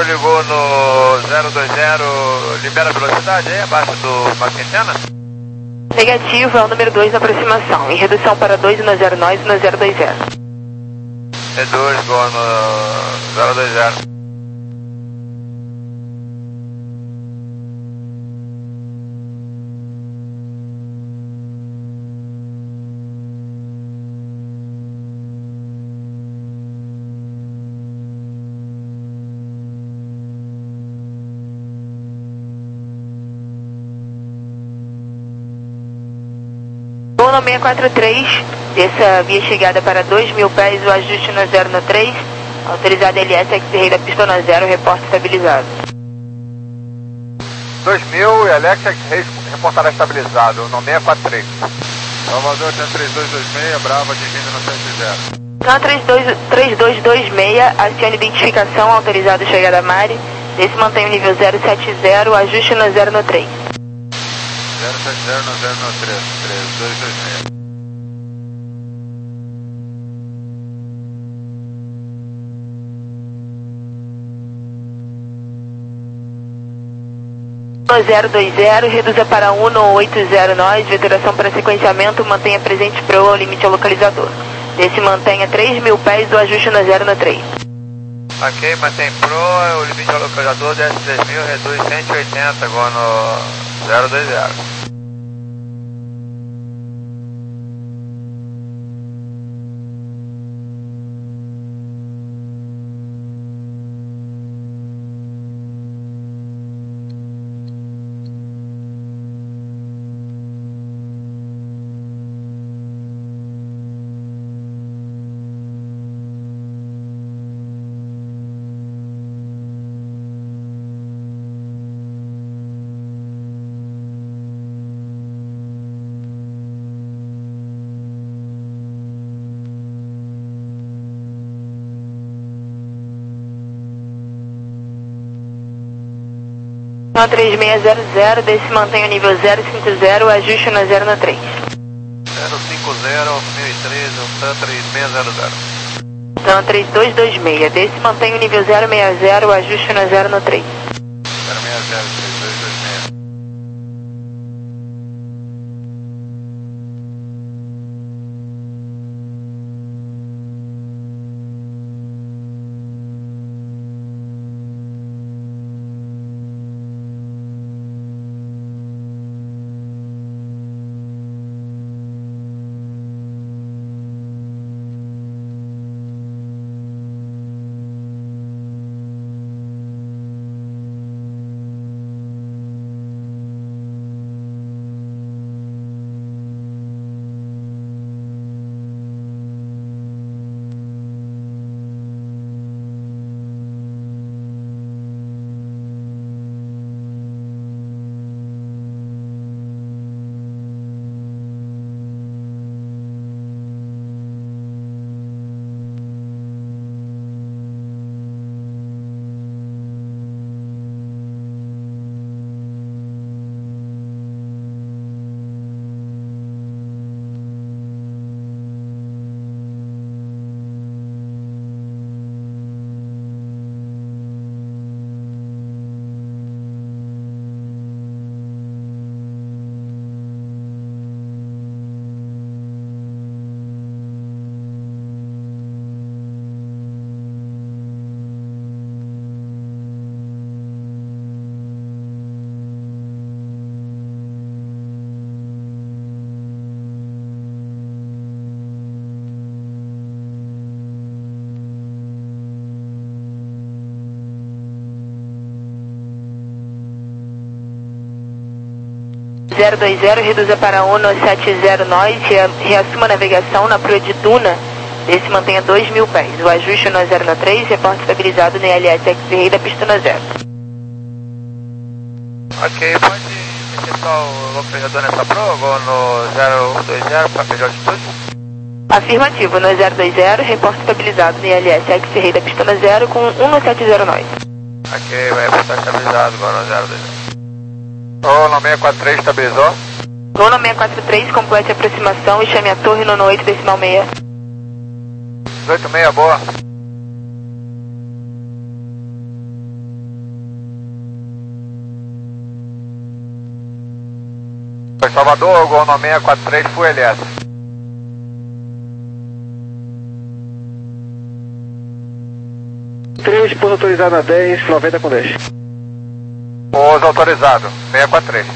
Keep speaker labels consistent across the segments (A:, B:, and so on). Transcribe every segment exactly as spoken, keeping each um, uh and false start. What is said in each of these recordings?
A: senhor ligou no zero dois zero, libera a velocidade aí, abaixo do Maquintena?
B: Negativo, é o número dois na aproximação. Em redução para dois no zero nós no zero dois zero.
A: Reduz, ligou no zero dois zero.
B: Uno seis quatro três, desça via chegada para dois mil pés, o ajuste no zero no três, autorizado L S X-Ray da pista no zero, reporte estabilizado.
A: dois mil, L S X-Ray reportará estabilizado, Uno seis quatro três. Salvador, tem três dois dois seis, Brava, atingindo no sete zero.
B: Então, três dois dois seis, acione identificação, autorizado chegada a Mari, desce mantém o nível zero sete zero, ajuste no zero no três.
A: zero sete zero no zero no três, três dois dois seis.
B: zero dois zero, reduza para um oito zero nós, veteração para sequenciamento, mantenha presente pro ao limite ao localizador. Desce mantenha três mil pés do ajuste no zero no três.
A: Ok, mantém pro, o limite ao localizador, desce três mil, reduz cento e oitenta, agora no zero dois zero.
B: três seis zero zero, desce mantém o nível zero cinco zero, ajuste no zero no três.
A: zero cinco zero, mil e treze, três seis zero zero.
B: Então, três dois dois seis, desce mantém o nível zero seis zero, ajuste no zero no três.
A: zero seis zero, três dois dois seis.
B: zero dois zero, reduza para um sete zero nós, reassuma a navegação na proa de Duna, desce mantenha dois mil pés. O ajuste no zero no três, reporte estabilizado no L S X-Ray da pista no zero.
A: Ok, pode mexer só o localizador nessa prova ou no zero dois zero para pedir altitude?
B: Afirmativo, no zero dois zero, reporte estabilizado no I L S X-Ray da pista no zero com um sete zero nós.
A: Ok, vai estar estabilizado agora no zero dois zero. Ô, no seis quatro três estabilizou?
B: Uno seis quatro três, complete a aproximação e chame a torre no oito decimal seis.
A: dezoito seis, boa. Salvador, Gol no seis quatro três, Full L S.
C: três, pouso autorizado na dez, noventa com dez.
A: Pouso autorizado, seis quatro três.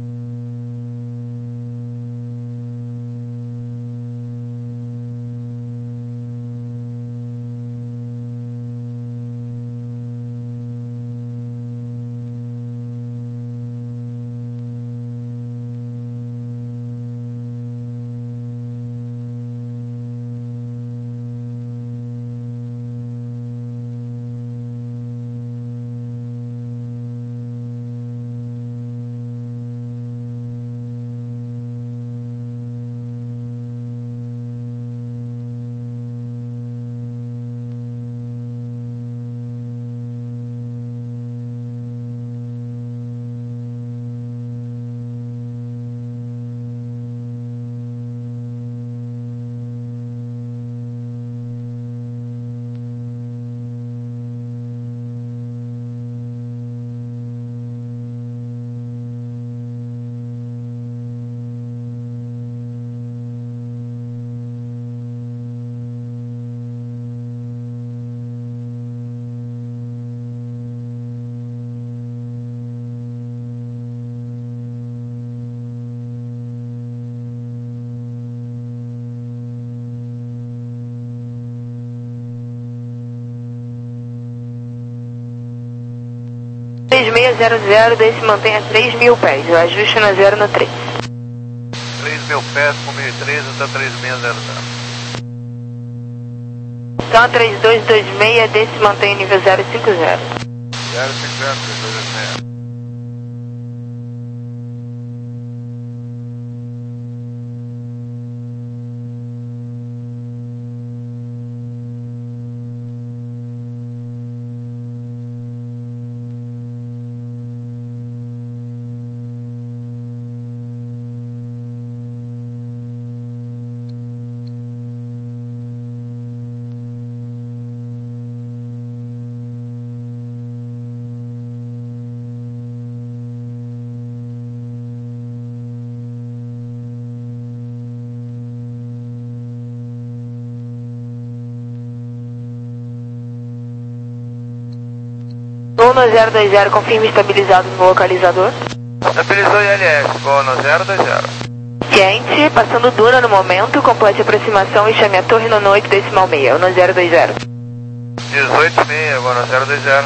B: três seis zero zero, desse mantenha três mil pés, o ajuste no zero no três.
A: três mil pés com mil e treze até três seis zero zero.
B: Então três dois dois seis, desse mantenha nível zero cinco zero.
A: zero cinco zero, três dois dois seis.
B: Gol no zero dois zero, confirme estabilizado no localizador.
A: Estabilizou I L S, Gol no zero dois zero.
B: Ciente, passando Duna no momento, complete a aproximação e chame a torre no oito decimal seis, no zero dois zero.
A: dezoito seis, Gol no zero dois zero.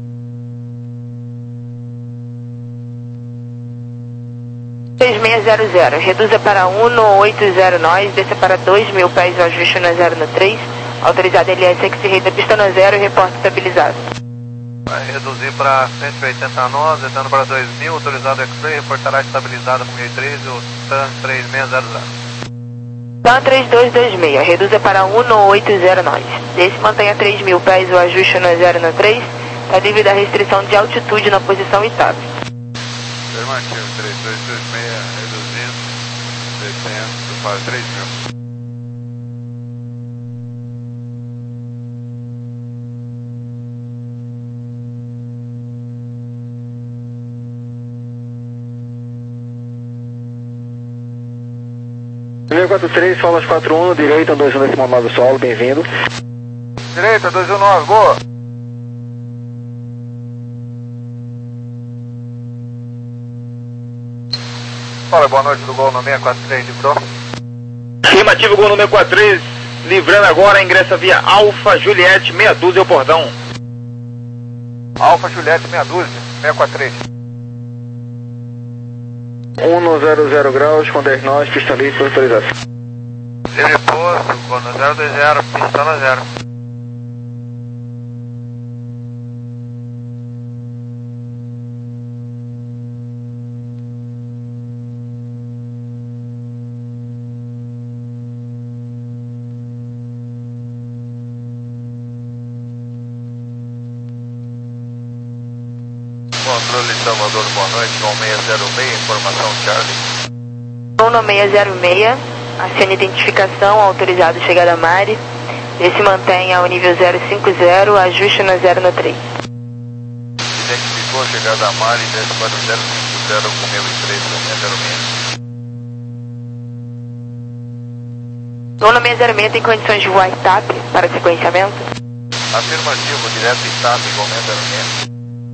B: três seis zero zero, reduza para um no oito zero nós, desça para dois mil pés, o ajuste no zero no três, autorizado L S X-Ray da pista no zero e reporte estabilizado.
A: Vai reduzir para cento e oitenta nós, descendo para dois mil, autorizado X-Ray, reportará estabilizado com mil e treze, o T A N três seis zero zero.
B: T A N três dois dois seis, reduza para um no oito zero nós, desce mantenha três mil pés, o ajuste no zero no três, está livre da restrição de altitude na posição I T A B.
A: Afirmativo, três dois dois seis, reduzindo, descendo para três mil.
C: seis quatro três, solas quatro um, direita, dois um decimal nove solo, bem-vindo.
A: Direita, dois um nove, boa. Fala, boa noite do Gol no seis quatro três, livrou.
D: Afirmativo, Gol no seis quatro três, livrando agora, ingressa via Alfa Juliette, meia dúzia, o portão.
A: Alfa Juliette, meia dúzia, seis quatro três.
C: um no zero zero graus, com dez nós, pista livre, autorizado.
A: Livre posto, Gol no zero dois zero, pista no zero. Controle Salvador, boa noite, Gol seis zero seis, informação Charlie.
B: Gol no seis zero seis, acione identificação, autorizado chegada a Mari, esse mantenha o nível zero cinco zero, ajuste no zero no três.
A: Identificou chegada a Mari, desce para zero cinco zero com mil e treze, zero seis.
B: Dono seiscentos e seis tem condições de voar TAP para sequenciamento?
A: Afirmativo, direto em TAP, igualmente zero seis.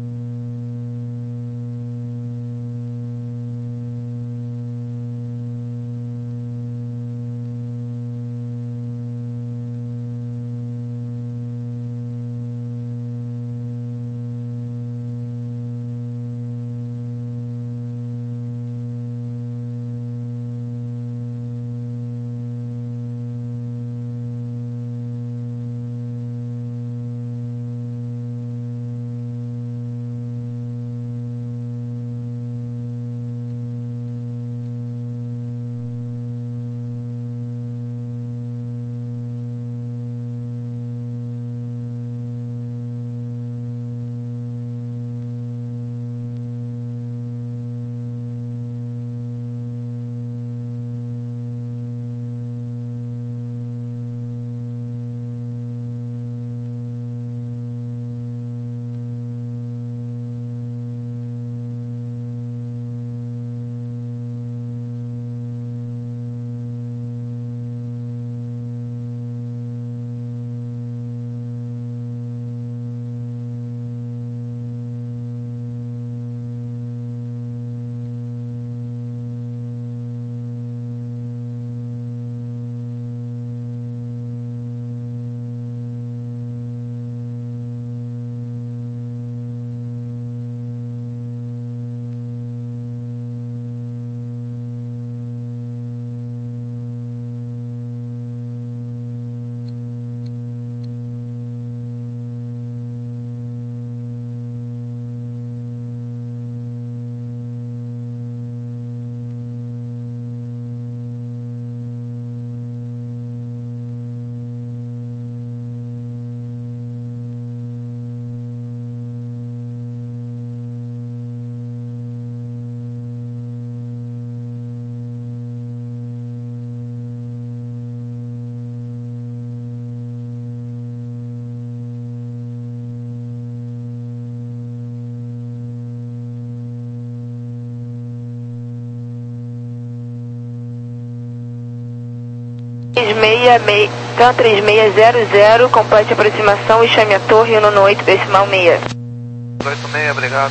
B: TAM três seis zero zero, complete a aproximação e chame a torre no oito decimal seis.
A: oito seis, obrigado.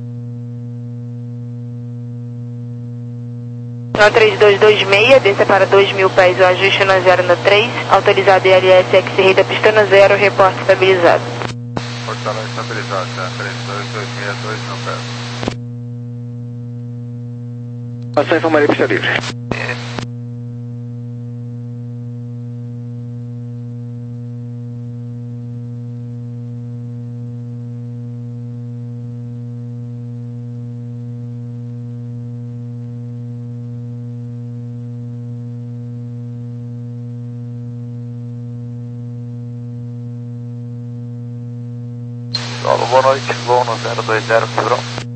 B: TAM três dois dois seis, desça para dois mil pés, o ajuste no zero no três, autorizado I L S X-Ray da pista no zero, reporte estabilizado.
A: Portalagem estabilizado, tá? três dois dois seis, dois mil pés.
C: Ação informaria pista livre.
A: Solo, boa noite, voo no zero dois zero, Pedrão.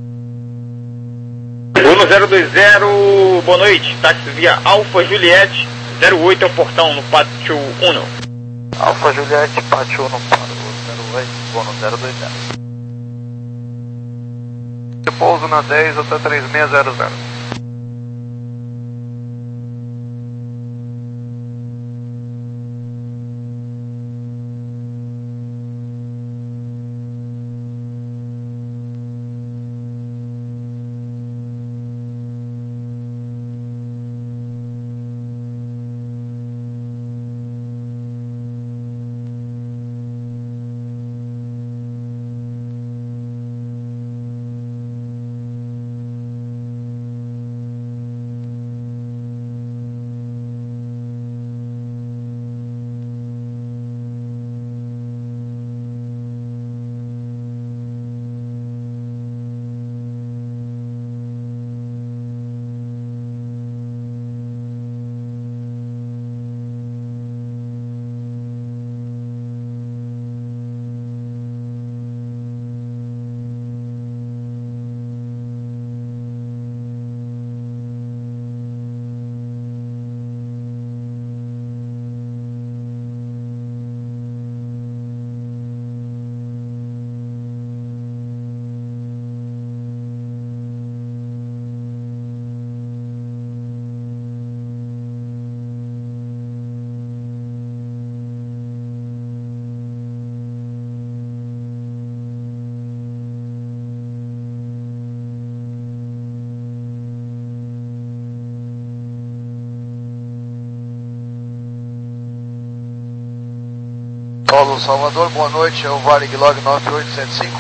D: Voo no zero dois zero, boa noite, táxi via Alfa Juliette, zero oito é o portão no pátio um.
A: Alfa Juliette, pátio um para o zero oito, voo no zero dois zero. Eu pouso na dez até três seis zero zero.
C: Paulo Salvador, boa noite, é o Varig Log nove oito sete cinco.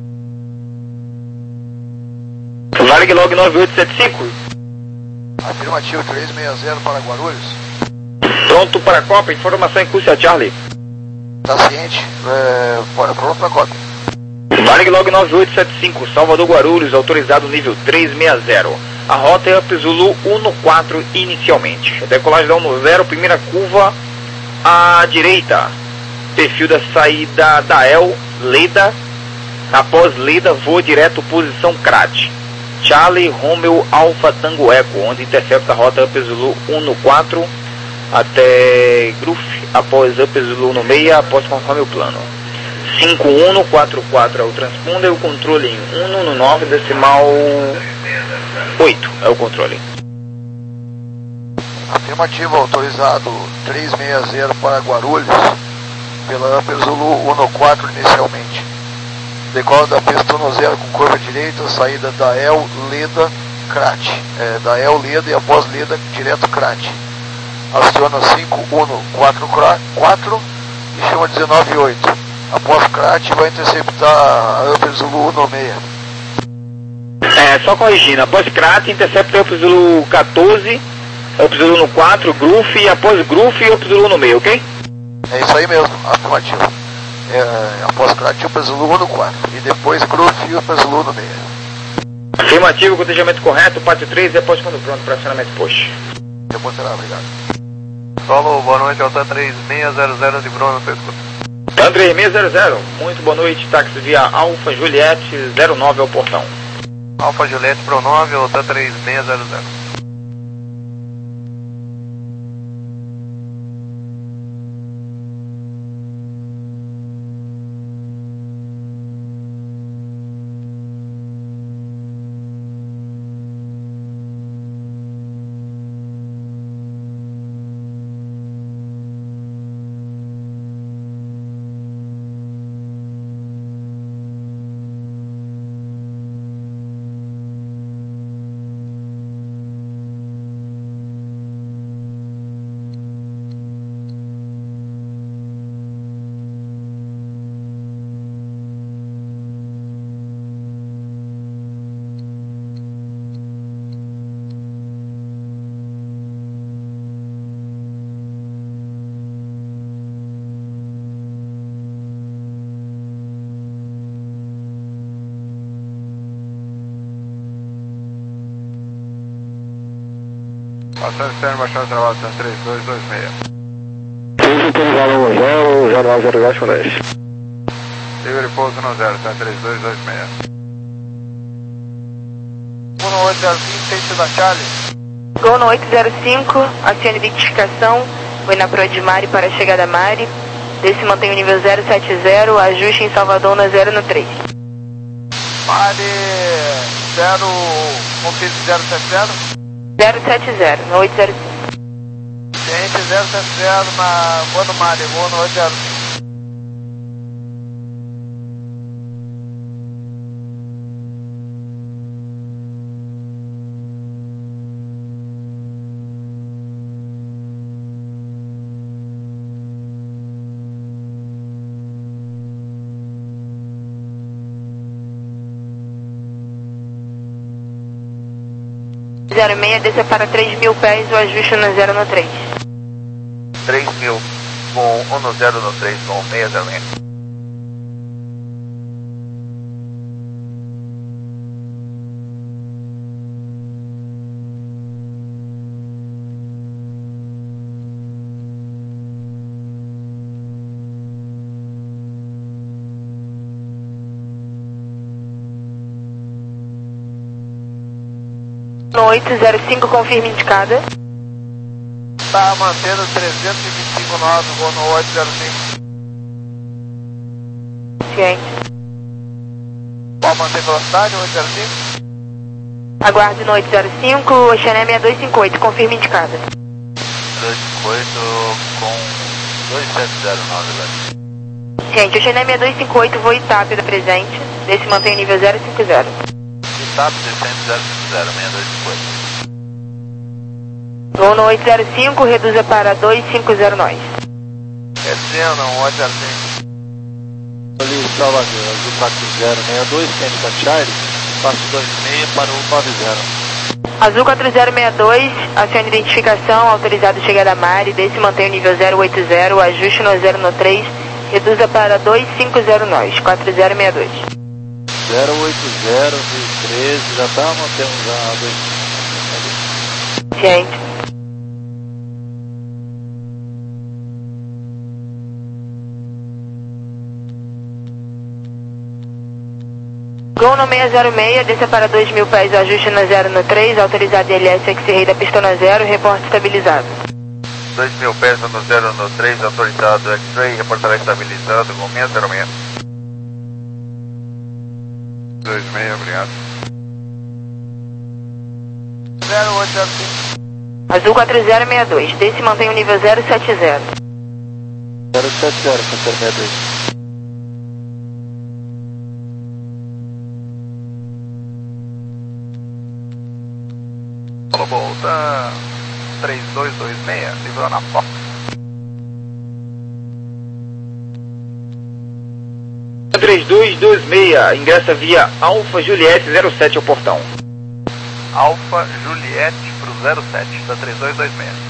D: Varig Log nove oito sete cinco.
C: Afirmativo, três seis zero para Guarulhos.
D: Pronto para a Copa, informação em curso a Charlie.
C: Tá ciente, é, pronto para a Copa.
D: Varig Log nove oito sete cinco, Salvador Guarulhos, autorizado nível três seis zero. A rota é Up Zulu um quatro inicialmente. Decolagem da um zero, primeira curva à direita. Perfil da saída da El, Leda. Após Leda, voa direto posição C R A T. Charlie Romeo Alpha Tango Echo, onde intercepta a rota Up Zulu um quatro até Gruf, após Up Zulu no meia, após conforme o plano. cinco um quatro quatro é o transponder, o controle em um no nove decimal oito é o controle.
C: Afirmativo, autorizado três seis zero para Guarulhos, pela Upper Zulu um quatro inicialmente. Decola da pista um zero com curva direita, saída da El, Leda, C R A T. É, da El, Leda e após Leda, direto C R A T. Aciona cinco um quatro quatro e chama dezenove oito. Após C R A T vai interceptar a Upper Zulu um seis.
D: É, só corrigindo, após C R A T intercepta Up Zulu quatorze, Up Zulu no quatro, Gruf, e após Gruf e Up Zulu no meio, ok?
C: É isso aí mesmo, afirmativo. É, após C R A T, Upper Zulu um quatro. E depois Gruf e Upper Zulu no meio.
D: Afirmativo, cotejamento correto, pátio três e após quando pronto para acionamento push.
C: Demonstrará, obrigado.
A: Solo, boa noite, Alta três seis zero zero de Bruno, seu escuta.
D: Tan três seis zero zero, muito boa noite, táxi via Alfa Juliette zero nove ao portão.
A: Alfa Juliette Pro nove, Alta três seis zero zero. Passando externo, baixando o trabalho, três dois dois seis.
C: Pouso autorizado um zero, zero nove zero gás com dez.
A: Livre pouso no zero, três dois dois seis. um oito zero cinco, centro da Charlie.
B: Gol no oito zero cinco, acione identificação, foi na proa de Mari para a chegada a Mari. Desse mantém o nível zero sete zero, ajuste em Salvador na zero no três.
A: Mari zero, confirme zero sete zero.
B: zero sete zero, no oito zero cinco.
A: Gente zero sete zero na voa do Mari, voa no oito zero cinco.
B: zero seis, desça para três mil pés, o ajuste no zero no três.
A: três mil, com um no zero no três, com seis zero seis.
B: No oito zero cinco, confirme indicada.
A: Tá mantendo trezentos e vinte e cinco nove, vou no oito zero cinco.
B: Ciente.
A: Pode manter velocidade, oito zero cinco?
B: Aguarde no oito zero cinco, Oceané seis dois cinco oito, confirme indicada.
A: dois cinco oito com dois sete zero nove, velho.
B: Ciente, Oceané seis dois cinco oito, voo Itap da presente. Desse mantém o nível zero cinco zero.
A: Itap descendo zero cinco zero, seis dois cinco oito.
B: Voo no oito zero cinco, reduza para dois cinco zero nós.
A: Descendo, oito zero cinco.
C: Ali, Salvador, Azul quatro zero seis dois, Canada Charlie, passo dois seis para o nove zero.
B: Azul quatro zero seis dois, acione identificação, autorizado chegada a Mari, desce e mantém o nível zero oito zero, ajuste no zero no três, reduza para dois cinco zero nós, quatro zero seis dois.
C: zero oito zero, mil e treze, já está mantendo já dois.
B: Ciente. Gol no seis zero seis, desça para dois mil pés, ajuste no zero no três, autorizado L S X-Ray da pistona zero, reporte estabilizado.
A: dois mil pés no zero no três, autorizado X-Ray, reportará estabilizado com seis zero seis. dois seis, obrigado. zero oito zero cinco.
B: Azul quatro zero seis dois, desce e mantém o nível zero sete zero.
C: zero sete zero, quatro zero seis dois.
A: Falou, volta três dois dois seis, livrou na Fox.
D: três dois dois seis, ingressa via Alfa Juliette zero sete ao portão.
A: Alfa Juliette pro zero sete, da três dois dois seis.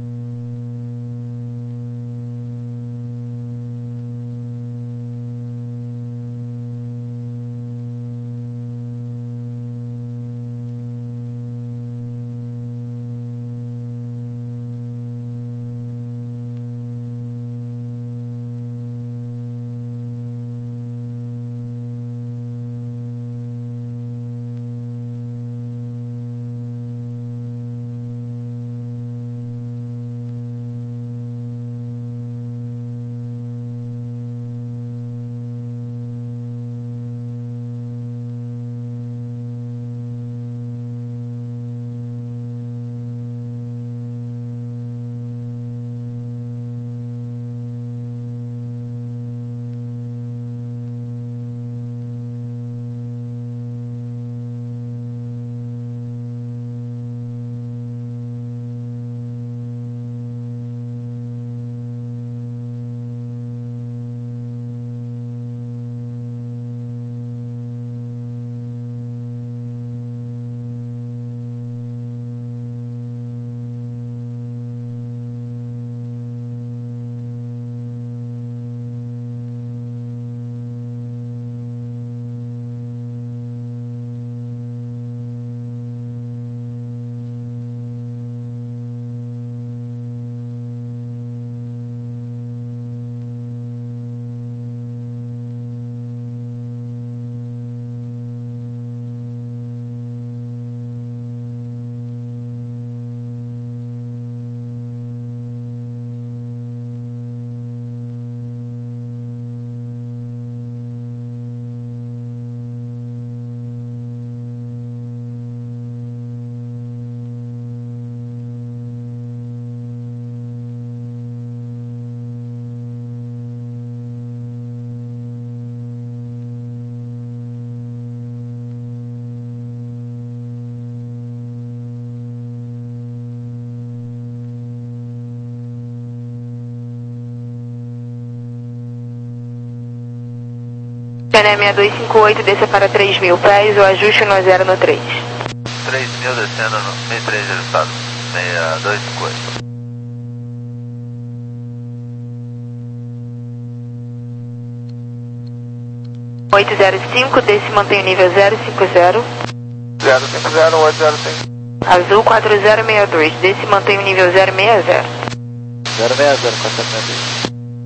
B: Cané seis dois cinco oito, desça para três mil pés, o ajuste no zero no três.
A: três mil descendo no seis três ajustado, seis dois cinco oito.
B: oito zero cinco, desce e mantém o nível zero cinco zero.
A: zero cinco zero, oito zero cinco.
B: Azul quatro zero seis dois, desce e mantém o nível zero seis zero.
C: zero seis zero, quatro zero seis dois.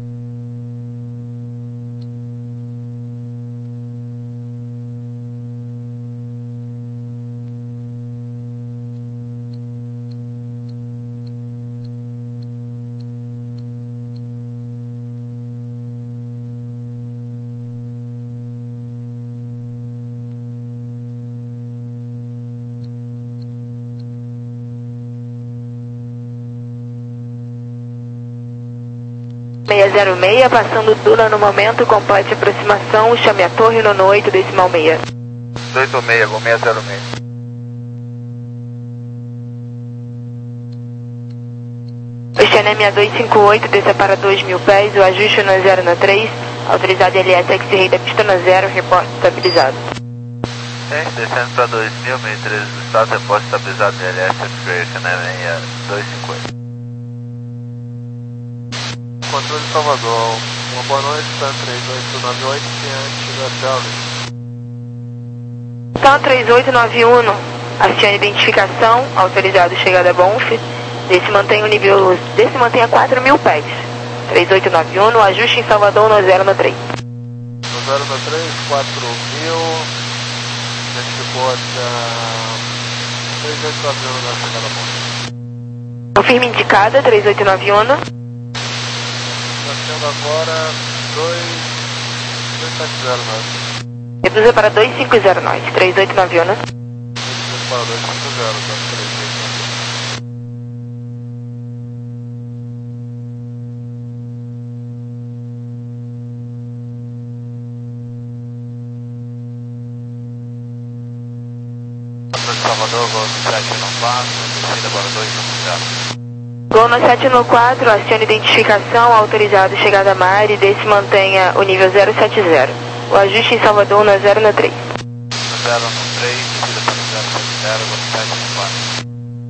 B: seis zero seis, passando Duna no momento, complete aproximação, chame a torre no oito decimal seis.
A: oito seis, com seis zero seis.
B: O Xané seis dois cinco oito, desça para dois mil pés, o ajuste no zero no três, Autorizado L S X-Ray da pista na zero, reporte estabilizado.
A: Sim, descendo para dois mil, meio treze do estado, reporte estabilizado no L S X-Ray, Canelinha dois cinquenta. Controle Salvador, uma boa noite, TAM três oito nove oito, diante da Charlie.
B: TAM três oito nove um, acione identificação, autorizado chegada a Bonf, desse mantém o nível, desse mantém a quatro mil pés. três oito nove um, ajuste em Salvador no zero no três.
A: No zero no três, quatro mil, identificou até três oito nove um na chegada a Bonf.
B: Confirme indicada, três oito nove um.
A: Nascendo agora dois sete zero nove.
B: Reduza para dois cinco zero nove, três oito nove um.
A: Reduza para dois cinco zero, tá? três oito nove um. Salvador, Gol sete no quatro, descida para dois cinco zero.
B: Gol no sete no quatro, acione identificação, autorizado chegada a Mari, desse mantenha o nível zero sete zero. O ajuste em Salvador no zero no três.
A: zero no três, descida para zero sete zero, Gol sete no quatro.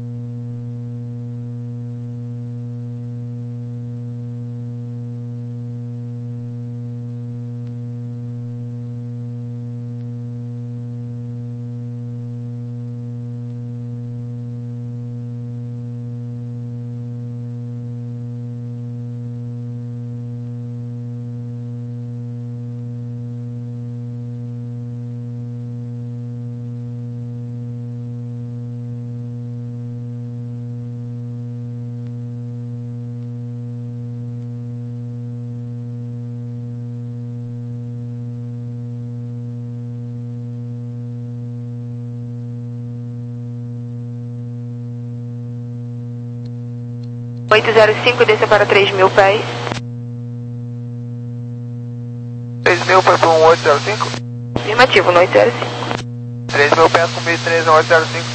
B: oito zero cinco, desça para três mil pés.
A: três mil para um oito zero cinco?
B: Afirmativo, no oito zero cinco.
A: três mil pés com mil e treze no oito zero cinco.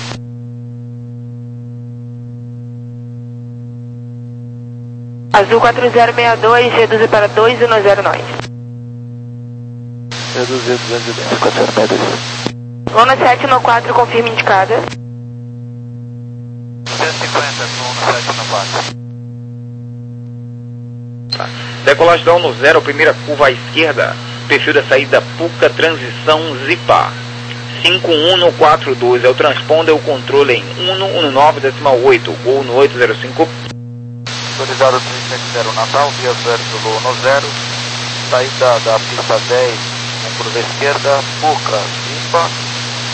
B: Azul quatro zero seis dois, reduza para dois um zero nove.
C: Reduzir duzentos e dez, quatro zero seis dois.
B: Gol no sete no quatro, confirma indicada.
A: cento e cinquenta, no sete no quatro.
D: Decolagem no zero, primeira curva à esquerda, perfil da saída Puca, transição Zipa. cinco um no quatro dois é o transponder, o controle em um um nove decimal oito, Gol no oito zero cinco.
A: Autorizado três sete zero Natal, via zero do no zero, saída da pista dez, com curva esquerda, Puca, Zipa.